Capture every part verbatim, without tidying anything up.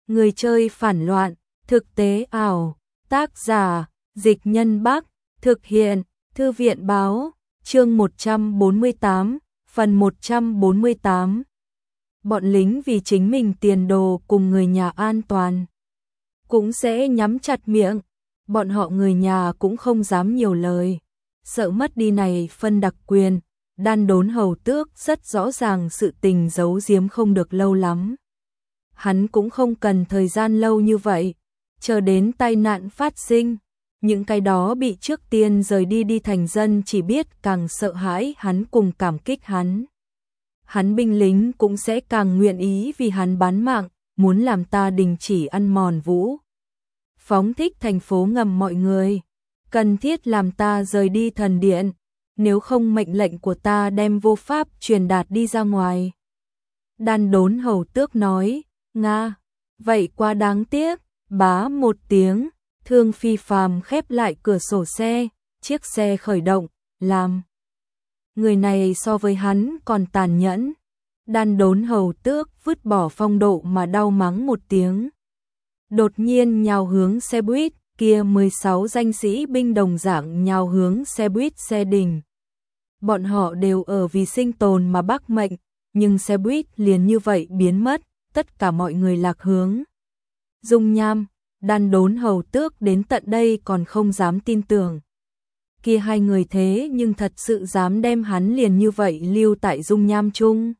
Người chơi phản loạn, thực tế ảo, tác giả, Dịch Nhân Bắc, thực hiện, Thư viện báo, chương một trăm bốn mươi tám, phần một trăm bốn mươi tám. Bọn lính vì chính mình tiền đồ cùng người nhà an toàn, cũng sẽ nhắm chặt miệng, bọn họ người nhà cũng không dám nhiều lời, sợ mất đi này phân đặc quyền. Đan Đốn Hầu Tước rất rõ ràng sự tình giấu giếm không được lâu lắm. Hắn cũng không cần thời gian lâu như vậy, chờ đến tai nạn phát sinh, những cái đó bị trước tiên rời đi đi thành dân chỉ biết càng sợ hãi hắn cùng cảm kích hắn. Hắn binh lính cũng sẽ càng nguyện ý vì hắn bán mạng, muốn làm ta đình chỉ ăn mòn Vũ. Phóng thích thành phố ngầm mọi người, cần thiết làm ta rời đi thần điện, nếu không mệnh lệnh của ta đem vô pháp truyền đạt đi ra ngoài. Đan Đốn Hầu Tước nói, Nga, vậy quá đáng tiếc, bá một tiếng, Thương Phi Phàm khép lại cửa sổ xe, chiếc xe khởi động, làm. Người này so với hắn còn tàn nhẫn. Đan Đốn Hầu Tước vứt bỏ phong độ mà đau mắng một tiếng. Đột nhiên nhào hướng xe buýt, kia mười sáu danh sĩ binh đồng dạng nhào hướng xe buýt xe đình. Bọn họ đều ở vì sinh tồn mà bác mệnh, nhưng xe buýt liền như vậy biến mất, tất cả mọi người lạc hướng. Dung Nham, Đan Đốn Hầu Tước đến tận đây còn không dám tin tưởng. Kia hai người thế nhưng thật sự dám đem hắn liền như vậy lưu tại Dung Nham chung.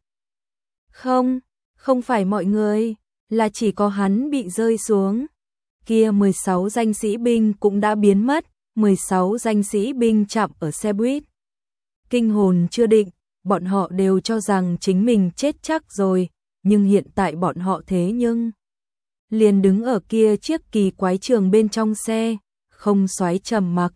Không, không phải mọi người, là chỉ có hắn bị rơi xuống. Kia mười sáu danh sĩ binh cũng đã biến mất, mười sáu danh sĩ binh chạm ở xe buýt. Kinh hồn chưa định, bọn họ đều cho rằng chính mình chết chắc rồi, nhưng hiện tại bọn họ thế nhưng liền đứng ở kia chiếc kỳ quái trường bên trong xe, không xoáy trầm mặc.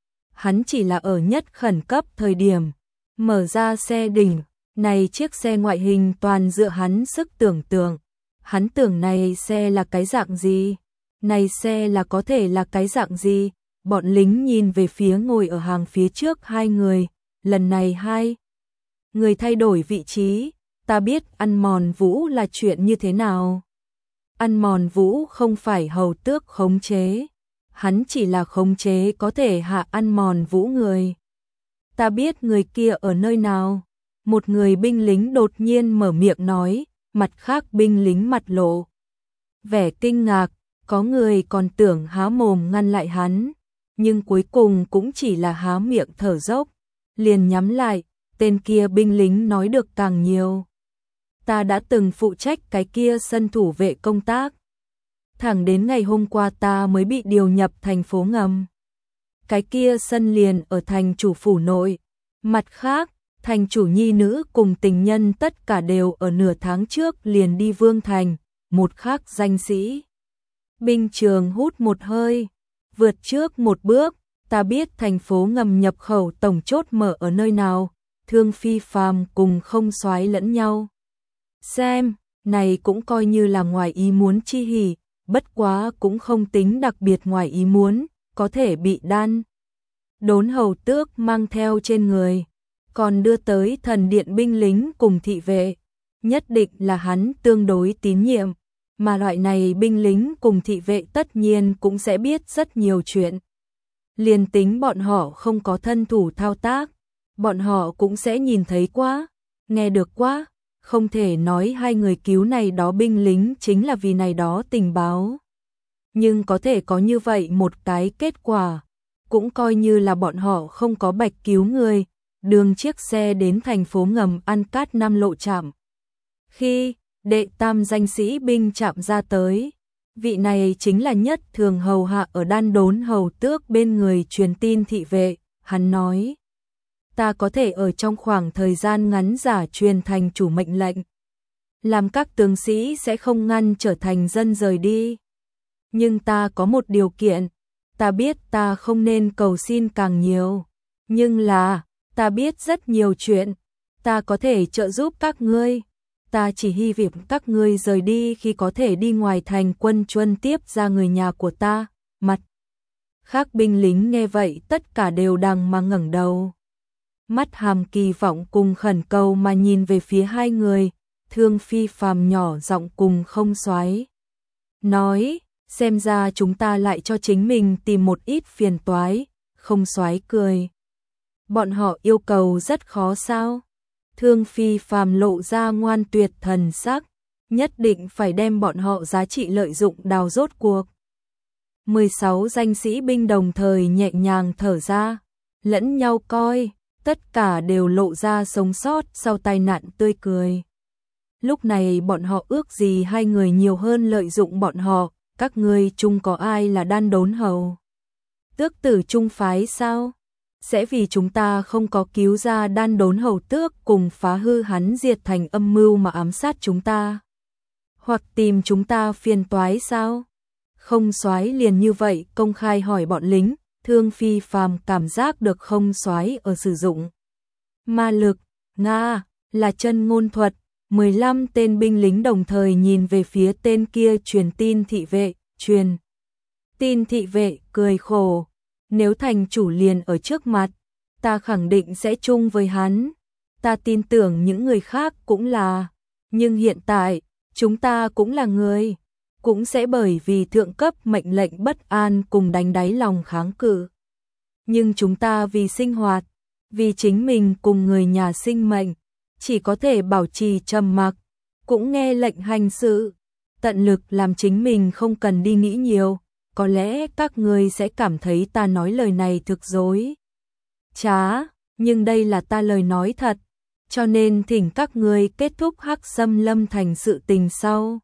Hắn chỉ là ở nhất khẩn cấp thời điểm, mở ra xe đỉnh, này chiếc xe ngoại hình toàn dựa hắn sức tưởng tượng. Hắn tưởng này xe là cái dạng gì? Này xe là có thể là cái dạng gì? Bọn lính nhìn về phía ngồi ở hàng phía trước hai người, lần này hai người thay đổi vị trí, ta biết ăn mòn Vũ là chuyện như thế nào. Ăn mòn Vũ không phải Hầu Tước khống chế, hắn chỉ là khống chế có thể hạ ăn mòn Vũ người. Ta biết người kia ở nơi nào. Một người binh lính đột nhiên mở miệng nói, mặt khác binh lính mặt lộ vẻ kinh ngạc, có người còn tưởng há mồm ngăn lại hắn, nhưng cuối cùng cũng chỉ là há miệng thở dốc, liền nhắm lại. Tên kia binh lính nói được càng nhiều. Ta đã từng phụ trách cái kia sân thủ vệ công tác. Thẳng đến ngày hôm qua ta mới bị điều nhập thành phố ngầm. Cái kia sân liền ở thành chủ phủ nội. Mặt khác, thành chủ nhi nữ cùng tình nhân tất cả đều ở nửa tháng trước liền đi Vương Thành. Một khác danh sĩ binh trường hút một hơi, vượt trước một bước. Ta biết thành phố ngầm nhập khẩu tổng chốt mở ở nơi nào. Thương Phi Phàm cùng không xoái lẫn nhau. Xem, này cũng coi như là ngoài ý muốn chi hỉ, bất quá cũng không tính đặc biệt ngoài ý muốn, có thể bị Đan Đốn Hầu Tước mang theo trên người, còn đưa tới thần điện binh lính cùng thị vệ, nhất định là hắn tương đối tín nhiệm, mà loại này binh lính cùng thị vệ tất nhiên cũng sẽ biết rất nhiều chuyện. Liền tính bọn họ không có thân thủ thao tác, bọn họ cũng sẽ nhìn thấy quá, nghe được quá, không thể nói hai người cứu này đó binh lính chính là vì này đó tình báo. Nhưng có thể có như vậy một cái kết quả, cũng coi như là bọn họ không có bạch cứu người, đường chiếc xe đến thành phố ngầm An Cát Nam lộ trạm. Khi đệ tam danh sĩ binh chạm ra tới, vị này chính là nhất thường hầu hạ ở Đan Đốn Hầu Tước bên người truyền tin thị vệ, hắn nói. Ta có thể ở trong khoảng thời gian ngắn giả truyền thành chủ mệnh lệnh, làm các tướng sĩ sẽ không ngăn trở thành dân rời đi. Nhưng ta có một điều kiện, ta biết ta không nên cầu xin càng nhiều, nhưng là, ta biết rất nhiều chuyện, ta có thể trợ giúp các ngươi. Ta chỉ hy vọng các ngươi rời đi khi có thể đi ngoài thành quân chuân tiếp ra người nhà của ta. Mặt khác binh lính nghe vậy tất cả đều đằng mà ngẩng đầu. Mắt hàm kỳ vọng cùng khẩn cầu mà nhìn về phía hai người, Thương Phi Phàm nhỏ giọng cùng không xoáy nói, xem ra chúng ta lại cho chính mình tìm một ít phiền toái. Không Soái cười. Bọn họ yêu cầu rất khó sao? Thương Phi Phàm lộ ra ngoan tuyệt thần sắc, nhất định phải đem bọn họ giá trị lợi dụng đào rốt cuộc. mười sáu danh sĩ binh đồng thời nhẹ nhàng thở ra, lẫn nhau coi, tất cả đều lộ ra sống sót sau tai nạn tươi cười. Lúc này bọn họ ước gì hai người nhiều hơn lợi dụng bọn họ, các ngươi chung có ai là Đan Đốn Hầu? Tước tử trung phái sao? Sẽ vì chúng ta không có cứu ra Đan Đốn Hầu tước cùng phá hư hắn diệt thành âm mưu mà ám sát chúng ta? Hoặc tìm chúng ta phiền toái sao? Không Soái liền như vậy công khai hỏi bọn lính. Thương Phi Phàm cảm giác được Không Soái ở sử dụng ma lực, Nga, là chân ngôn thuật. mười lăm tên binh lính đồng thời nhìn về phía tên kia truyền tin thị vệ, truyền tin thị vệ cười khổ. Nếu thành chủ liền ở trước mặt, ta khẳng định sẽ chung với hắn. Ta tin tưởng những người khác cũng là, nhưng hiện tại, chúng ta cũng là người, cũng sẽ bởi vì thượng cấp mệnh lệnh bất an cùng đánh đáy lòng kháng cự. Nhưng chúng ta vì sinh hoạt, vì chính mình cùng người nhà sinh mệnh, chỉ có thể bảo trì trầm mặc, cũng nghe lệnh hành sự, tận lực làm chính mình không cần đi nghĩ nhiều. Có lẽ các ngươi sẽ cảm thấy ta nói lời này thực dối trá, nhưng đây là ta lời nói thật, cho nên thỉnh các ngươi kết thúc Hắc Xâm Lâm thành sự tình sau.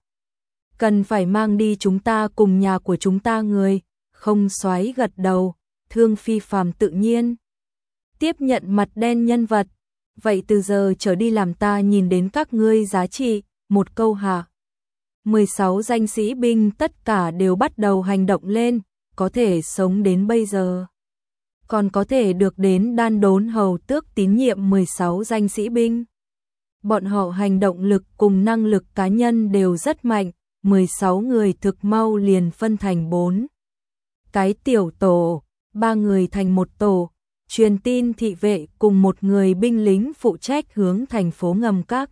Cần phải mang đi chúng ta cùng nhà của chúng ta người. Không Soái gật đầu, Thương Phi Phàm tự nhiên tiếp nhận mặt đen nhân vật. Vậy từ giờ trở đi làm ta nhìn đến các ngươi giá trị, một câu hạ. mười sáu danh sĩ binh tất cả đều bắt đầu hành động lên, có thể sống đến bây giờ. Còn có thể được đến Đan Đốn Hầu tước tín nhiệm mười sáu danh sĩ binh. Bọn họ hành động lực cùng năng lực cá nhân đều rất mạnh, mười sáu người thực mau liền phân thành bốn cái tiểu tổ, ba người thành một tổ, truyền tin thị vệ cùng một người binh lính phụ trách hướng thành phố ngầm các.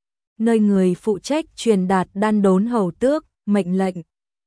Nơi người phụ trách truyền đạt Đan Đốn Hầu tước, mệnh lệnh.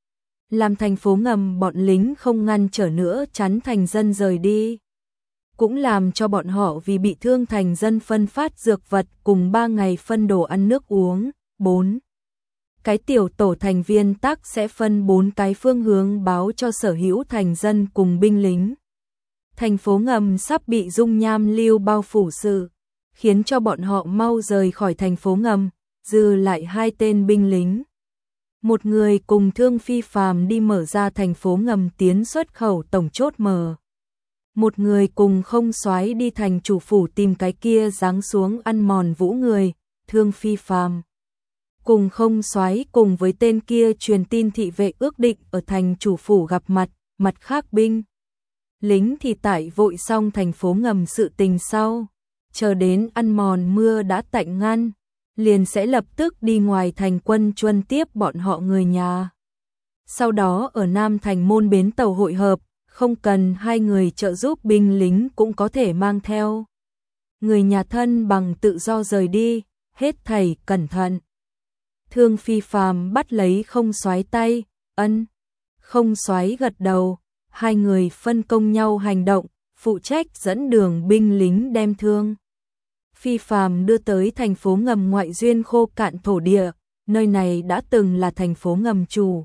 Làm thành phố ngầm bọn lính không ngăn trở nữa chắn thành dân rời đi. Cũng làm cho bọn họ vì bị thương thành dân phân phát dược vật cùng ba ngày phân đồ ăn nước uống. Bốn cái tiểu tổ thành viên tác sẽ phân bốn cái phương hướng báo cho sở hữu thành dân cùng binh lính. Thành phố ngầm sắp bị dung nham lưu bao phủ sự, khiến cho bọn họ mau rời khỏi thành phố ngầm, dư lại hai tên binh lính. Một người cùng Thương Phi Phàm đi mở ra thành phố ngầm tiến xuất khẩu tổng chốt mở. Một người cùng Không Soái đi thành chủ phủ tìm cái kia giáng xuống ăn mòn vũ người. Thương Phi Phàm cùng Không Soái cùng với tên kia truyền tin thị vệ ước định ở thành chủ phủ gặp mặt. Mặt khác binh lính thì tại vội xong thành phố ngầm sự tình sau, chờ đến ăn mòn mưa đã tạnh ngăn, liền sẽ lập tức đi ngoài thành quân truân tiếp bọn họ người nhà. Sau đó ở Nam Thành môn bến tàu hội hợp, không cần hai người trợ giúp binh lính cũng có thể mang theo người nhà thân bằng tự do rời đi, hết thảy cẩn thận. Thương Phi Phàm bắt lấy Không Soái tay, ân. Không Soái gật đầu, hai người phân công nhau hành động, phụ trách dẫn đường binh lính đem Thương Phi Phàm đưa tới thành phố ngầm ngoại duyên khô cạn thổ địa, nơi này đã từng là thành phố ngầm chủ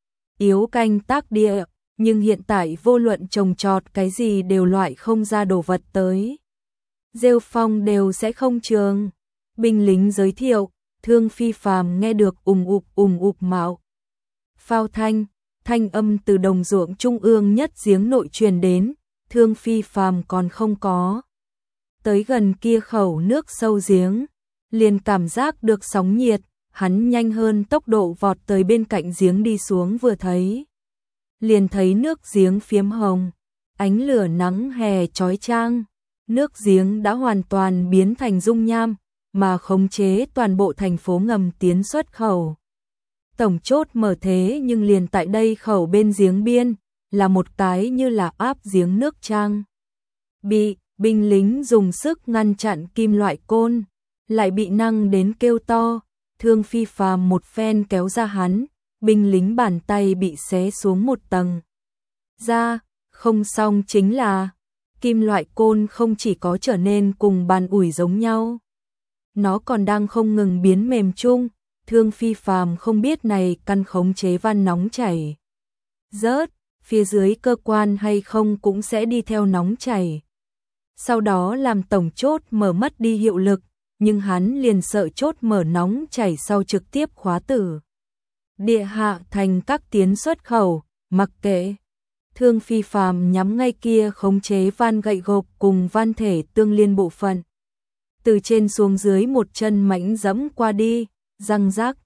yếu canh tác địa, nhưng hiện tại vô luận trồng trọt cái gì đều loại không ra đồ vật tới. Rêu phong đều sẽ không trường. Binh lính giới thiệu, Thương Phi Phàm nghe được ùng ục ùng ục mạo phao thanh, thanh âm từ đồng ruộng trung ương nhất giếng nội truyền đến. Thương Phi Phàm còn không có tới gần kia khẩu nước sâu giếng, liền cảm giác được sóng nhiệt, hắn nhanh hơn tốc độ vọt tới bên cạnh giếng đi xuống, vừa thấy liền thấy nước giếng phiếm hồng, ánh lửa nắng hè chói chang, nước giếng đã hoàn toàn biến thành dung nham, mà khống chế toàn bộ thành phố ngầm tiến xuất khẩu. Tổng chốt mở thế nhưng liền tại đây khẩu bên giếng biên, là một cái như là áp giếng nước trang. Bị binh lính dùng sức ngăn chặn kim loại côn, lại bị năng đến kêu to. Thương Phi Phàm một phen kéo ra hắn, binh lính bàn tay bị xé xuống một tầng. Ra, không xong chính là, kim loại côn không chỉ có trở nên cùng bàn ủi giống nhau. Nó còn đang không ngừng biến mềm chung, Thương Phi Phàm không biết này căn khống chế van nóng chảy. Rớt, phía dưới cơ quan hay không cũng sẽ đi theo nóng chảy. Sau đó làm tổng chốt mở mất đi hiệu lực, nhưng hắn liền sợ chốt mở nóng chảy sau trực tiếp khóa tử. Địa hạ thành các tiến xuất khẩu, mặc kệ. Thương Phi Phàm nhắm ngay kia khống chế van gậy gộc cùng van thể tương liên bộ phận. Từ trên xuống dưới một chân mãnh dẫm qua đi, răng rác.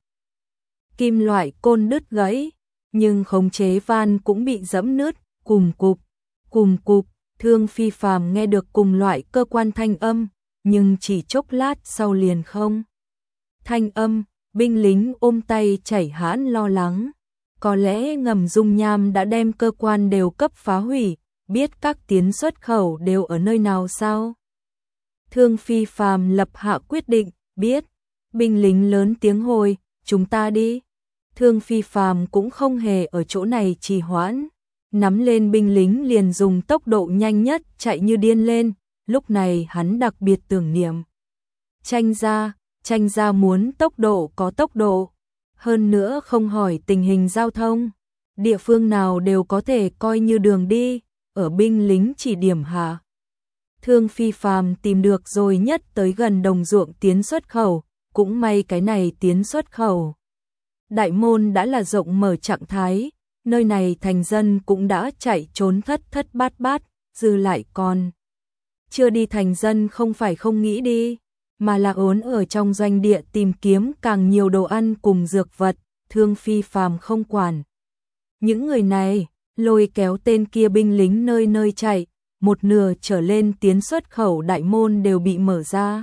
Kim loại côn đứt gãy, nhưng khống chế van cũng bị dẫm nứt, cùm cụp, cùm cụp. Thương Phi Phàm nghe được cùng loại cơ quan thanh âm, nhưng chỉ chốc lát sau liền không. Thanh âm, binh lính ôm tay chảy hãn lo lắng. Có lẽ ngầm dung nham đã đem cơ quan đều cấp phá hủy, biết các tiến xuất khẩu đều ở nơi nào sao? Thương Phi Phàm lập hạ quyết định, biết. Binh lính lớn tiếng hồi, chúng ta đi. Thương Phi Phàm cũng không hề ở chỗ này trì hoãn. Nắm lên binh lính liền dùng tốc độ nhanh nhất chạy như điên lên, lúc này hắn đặc biệt tưởng niệm. Tranh gia, tranh gia muốn tốc độ có tốc độ, hơn nữa không hỏi tình hình giao thông, địa phương nào đều có thể coi như đường đi, ở binh lính chỉ điểm hạ. Thương Phi Phàm tìm được rồi nhất tới gần đồng ruộng tiến xuất khẩu, cũng may cái này tiến xuất khẩu. Đại môn đã là rộng mở trạng thái. Nơi này thành dân cũng đã chạy trốn thất thất bát bát, dư lại còn. Chưa đi thành dân không phải không nghĩ đi, mà là ốn ở trong doanh địa tìm kiếm càng nhiều đồ ăn cùng dược vật, Thương Phi Phàm không quản. Những người này, lôi kéo tên kia binh lính nơi nơi chạy, một nửa trở lên tiến xuất khẩu đại môn đều bị mở ra.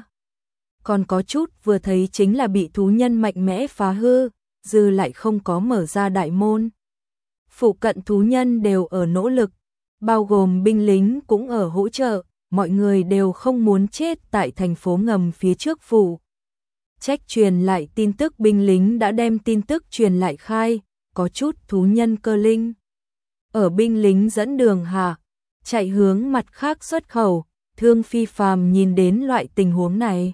Còn có chút vừa thấy chính là bị thú nhân mạnh mẽ phá hư, dư lại không có mở ra đại môn. Phụ cận thú nhân đều ở nỗ lực, bao gồm binh lính cũng ở hỗ trợ, mọi người đều không muốn chết tại thành phố ngầm phía trước phủ. Trách truyền lại tin tức binh lính đã đem tin tức truyền lại khai, có chút thú nhân cơ linh. Ở binh lính dẫn đường hạ, chạy hướng mặt khác xuất khẩu, Thương Phi Phàm nhìn đến loại tình huống này.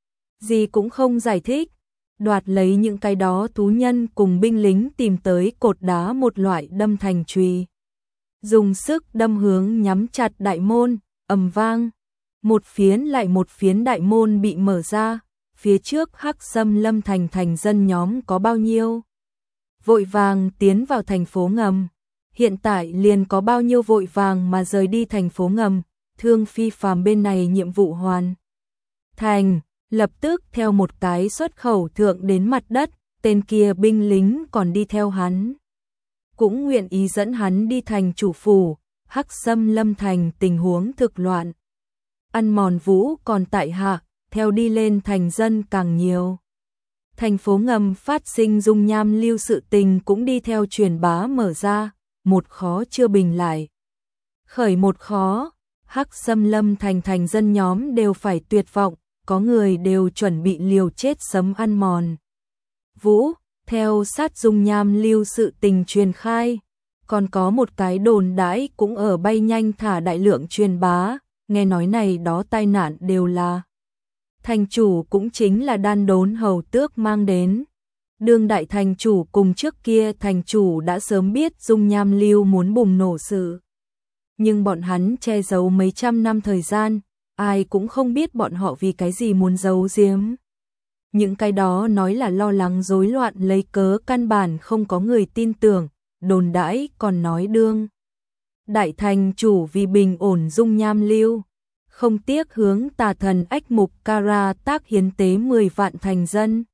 Gì cũng không giải thích. Đoạt lấy những cái đó thú nhân cùng binh lính tìm tới cột đá một loại đâm thành chùy. Dùng sức đâm hướng nhắm chặt đại môn, ầm vang. Một phiến lại một phiến đại môn bị mở ra, phía trước Hắc Xâm Lâm thành thành dân nhóm có bao nhiêu. Vội vàng tiến vào thành phố ngầm, hiện tại liền có bao nhiêu vội vàng mà rời đi thành phố ngầm, Thương Phi Phàm bên này nhiệm vụ hoàn thành. Lập tức theo một cái xuất khẩu thượng đến mặt đất, tên kia binh lính còn đi theo hắn. Cũng nguyện ý dẫn hắn đi thành chủ phủ, Hắc Xâm Lâm thành tình huống thực loạn. Ăn mòn vũ còn tại hạ, theo đi lên thành dân càng nhiều. Thành phố ngầm phát sinh dung nham lưu sự tình cũng đi theo truyền bá mở ra, một khó chưa bình lại. Khởi một khó, Hắc Xâm Lâm thành thành dân nhóm đều phải tuyệt vọng. Có người đều chuẩn bị liều chết sấm ăn mòn. Vũ, theo sát dung nham lưu sự tình truyền khai, còn có một cái đồn đãi cũng ở bay nhanh thả đại lượng truyền bá, nghe nói này đó tai nạn đều là. Thành chủ cũng chính là đan đốn hầu tước mang đến. Đương đại thành chủ cùng trước kia thành chủ đã sớm biết dung nham lưu muốn bùng nổ sự. Nhưng bọn hắn che giấu mấy trăm năm thời gian. Ai cũng không biết bọn họ vì cái gì muốn giấu giếm. Những cái đó nói là lo lắng rối loạn lấy cớ căn bản không có người tin tưởng, đồn đãi còn nói đương. Đại thành chủ vì bình ổn dung nham lưu, không tiếc hướng tà thần ách mục Kara tác hiến tế mười vạn thành dân.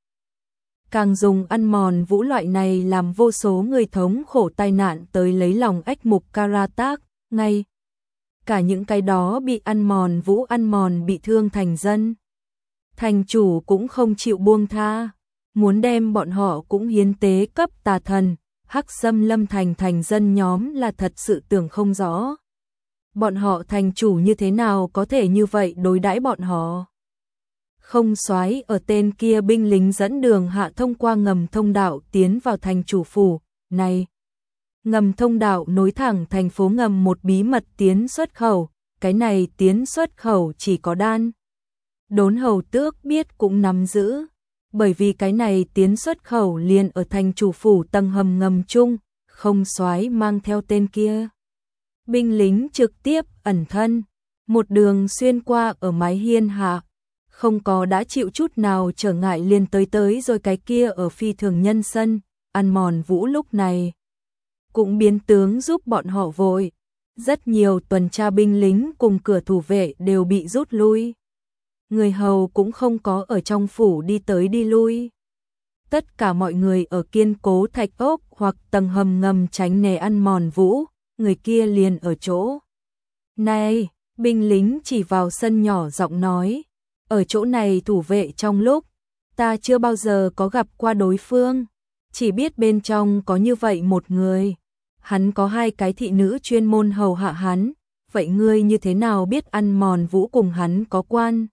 Càng dùng ăn mòn vũ loại này làm vô số người thống khổ tai nạn tới lấy lòng ách mục Kara tác, ngay. Cả những cái đó bị ăn mòn vũ ăn mòn bị thương thành dân. Thành chủ cũng không chịu buông tha, muốn đem bọn họ cũng hiến tế cấp tà thần, Hắc Xâm Lâm thành thành dân nhóm là thật sự tưởng không rõ. Bọn họ thành chủ như thế nào có thể như vậy đối đãi bọn họ? Không soái ở tên kia binh lính dẫn đường hạ thông qua ngầm thông đạo tiến vào thành chủ phủ, này. Ngầm thông đạo nối thẳng thành phố ngầm một bí mật tiến xuất khẩu, cái này tiến xuất khẩu chỉ có đan. Đốn hầu tước biết cũng nắm giữ, bởi vì cái này tiến xuất khẩu liền ở thành chủ phủ tầng hầm ngầm chung, không soái mang theo tên kia. Binh lính trực tiếp ẩn thân, một đường xuyên qua ở mái hiên hạ, không có đã chịu chút nào trở ngại liền tới tới rồi cái kia ở phi thường nhân sân, ăn mòn vũ lúc này. Cũng biến tướng giúp bọn họ vội, rất nhiều tuần tra binh lính cùng cửa thủ vệ đều bị rút lui. Người hầu cũng không có ở trong phủ đi tới đi lui. Tất cả mọi người ở kiên cố thạch ốc hoặc tầng hầm ngầm tránh né ăn mòn vũ, người kia liền ở chỗ. Này, binh lính chỉ vào sân nhỏ giọng nói, ở chỗ này thủ vệ trong lúc, ta chưa bao giờ có gặp qua đối phương, chỉ biết bên trong có như vậy một người. Hắn có hai cái thị nữ chuyên môn hầu hạ hắn, vậy ngươi như thế nào biết ăn mòn vũ cùng hắn có quan?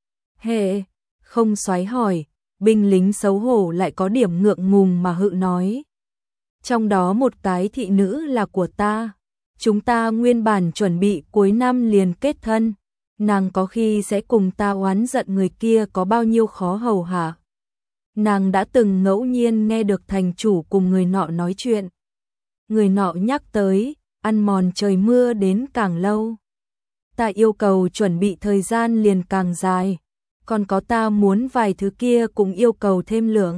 Hệ, không soái hỏi, binh lính xấu hổ lại có điểm ngượng ngùng mà hự nói. Trong đó một cái thị nữ là của ta, chúng ta nguyên bản chuẩn bị cuối năm liền kết thân, nàng có khi sẽ cùng ta oán giận người kia có bao nhiêu khó hầu hạ. Nàng đã từng ngẫu nhiên nghe được thành chủ cùng người nọ nói chuyện. Người nọ nhắc tới, ăn mòn trời mưa đến càng lâu. Ta yêu cầu chuẩn bị thời gian liền càng dài, còn có ta muốn vài thứ kia cũng yêu cầu thêm lượng.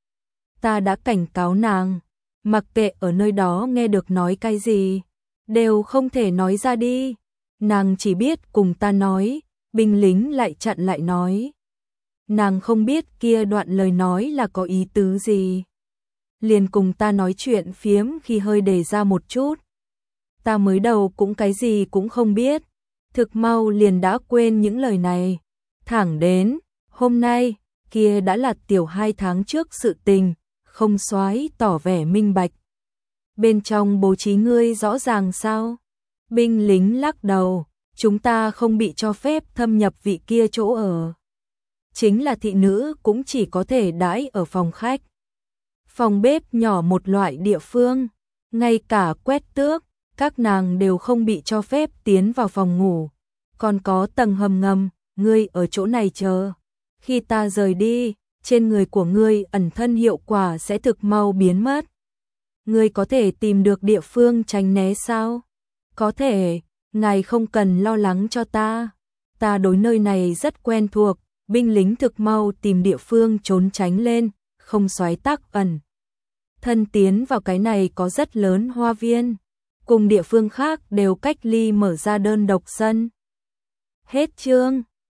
Ta đã cảnh cáo nàng, mặc kệ ở nơi đó nghe được nói cái gì, đều không thể nói ra đi. Nàng chỉ biết cùng ta nói, binh lính lại chặn lại nói. Nàng không biết kia đoạn lời nói là có ý tứ gì. Liền cùng ta nói chuyện phiếm khi hơi đề ra một chút. Ta mới đầu cũng cái gì cũng không biết, thực mau liền đã quên những lời này. Thẳng đến, hôm nay, kia đã là tiểu hai tháng trước sự tình, không soái tỏ vẻ minh bạch. Bên trong bố trí ngươi rõ ràng sao? Binh lính lắc đầu, chúng ta không bị cho phép thâm nhập vị kia chỗ ở. Chính là thị nữ cũng chỉ có thể đãi ở phòng khách. Phòng bếp nhỏ một loại địa phương, ngay cả quét tước, các nàng đều không bị cho phép tiến vào phòng ngủ. Còn có tầng hầm ngầm, ngươi ở chỗ này chờ. Khi ta rời đi, trên người của ngươi ẩn thân hiệu quả sẽ thực mau biến mất. Ngươi có thể tìm được địa phương tránh né sao? Có thể, ngài không cần lo lắng cho ta. Ta đối nơi này rất quen thuộc, binh lính thực mau tìm địa phương trốn tránh lên, không soái tắc ẩn. Thân tiến vào cái này có rất lớn hoa viên, cùng địa phương khác đều cách ly mở ra đơn độc sân. Hết chương.